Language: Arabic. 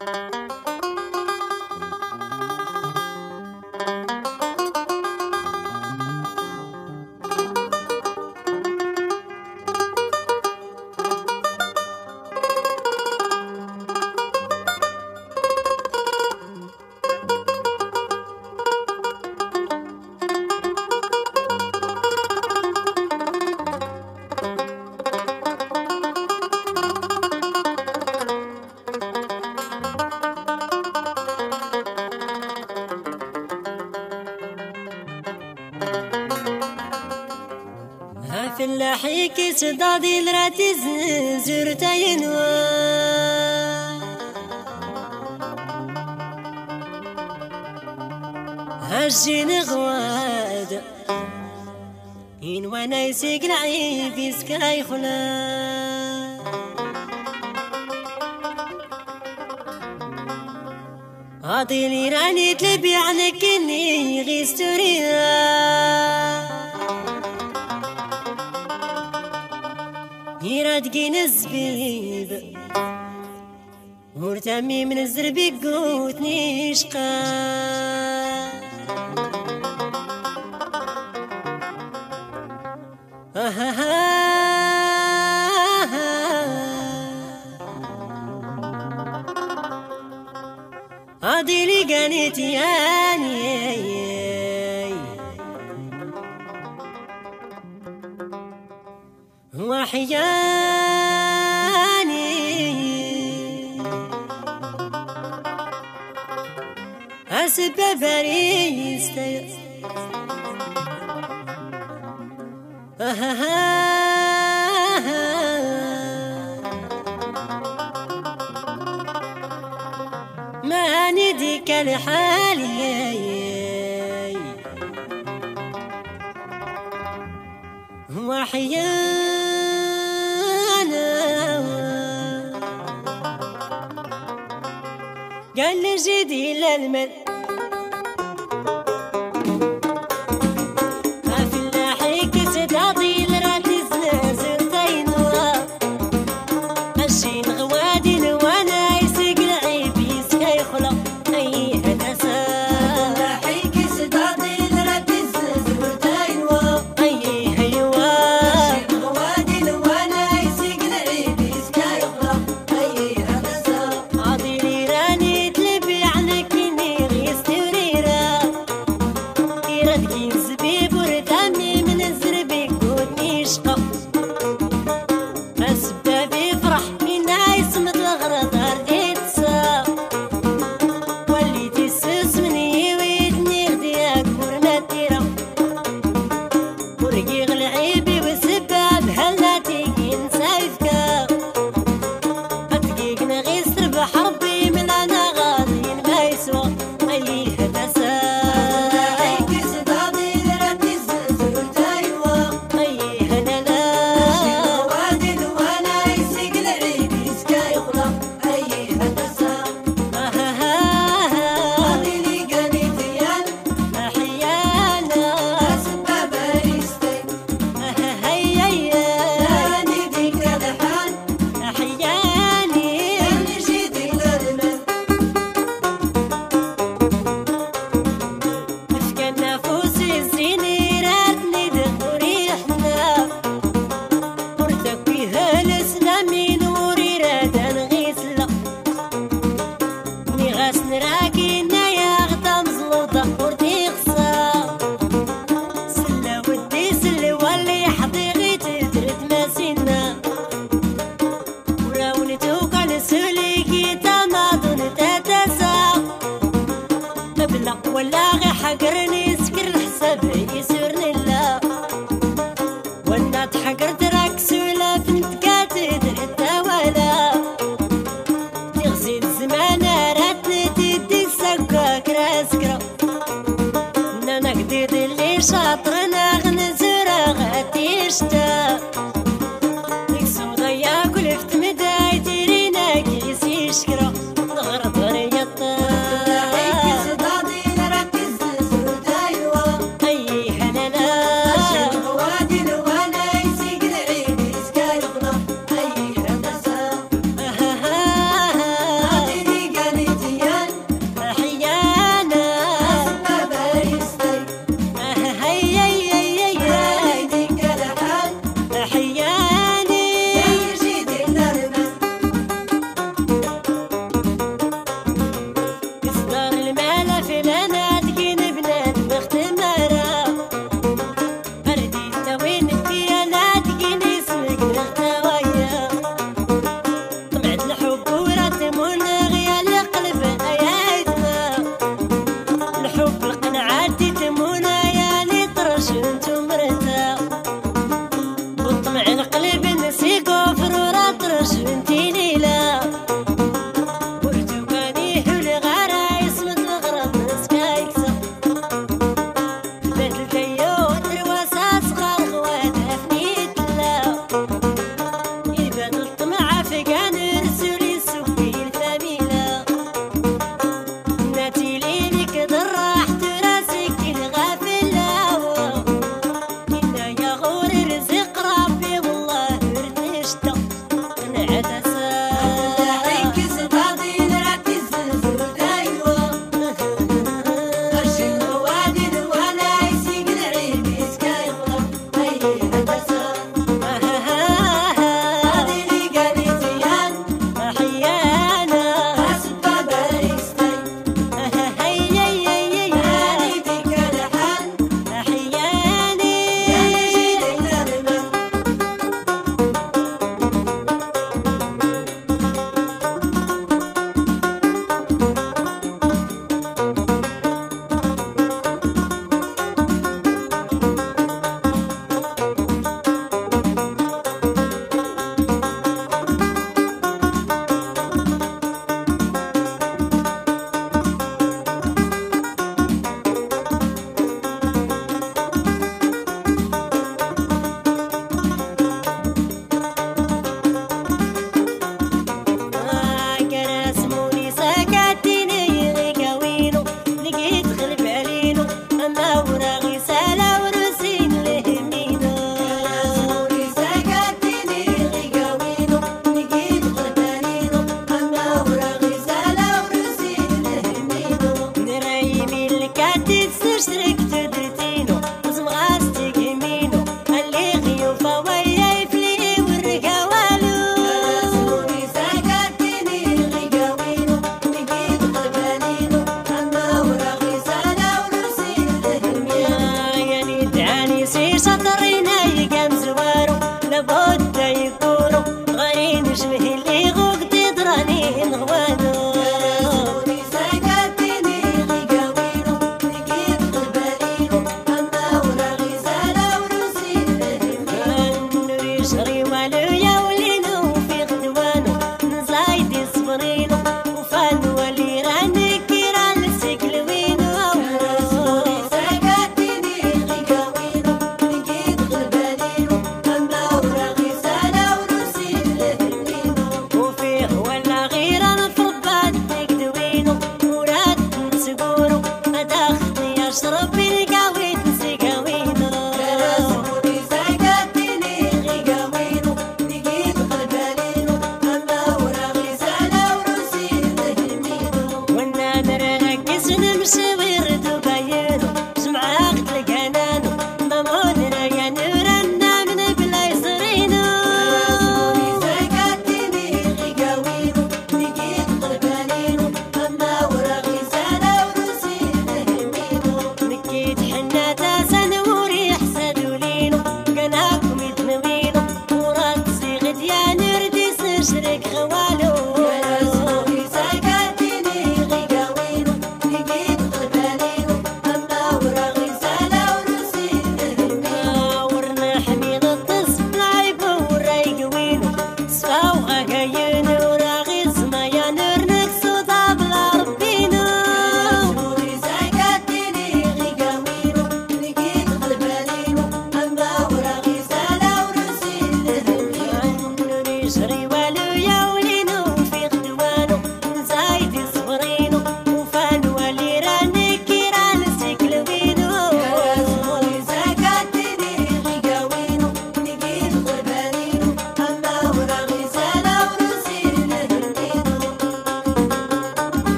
فلاحي كيس ضادي لراتي زرتين هالجين غواد إن وانا يسيق العيب يسكاي خلا عطي لي راني تلبي عنك إني غيستوريا يرادقين الزبيب ورتمي من الزربي قوتني شقا هادي لي قانيتي اني وحياني أسبب بريستي ما نديك لحالي وحياني قال لي جدي للمن فلاحي كيس ضادي لراتي زرتين هالجين غوادين وانا يسيق العيب يسكاي خلا اي هدسة فلاحي كيس ضادي لراتي زرتين اي هيوا هالجين غوادين وانا يسيق العيب يسكاي خلا اي هدسة عادي لي راني تلبي عنك اني غيستوريرا يردقين زبيب وردامي من الزربي قوتني شقا أسباب يفرح من يسمد الغرض أرضي تسا وليت يسس مني ويدني غدياك ورماتيرا ورقيغ العيبي والسباب هلا تيجين سايفكا أتقيقنا غيسر بحربي من أنا غادين ما يسوى أي هدسة نراكينا يا غدا مزلوطة ورتي خصا سلا ودي سلي واللي حضيغي تدرت ماسينا وراولتو كان سليكي تماضن تتسا قبل ولا غي حقرني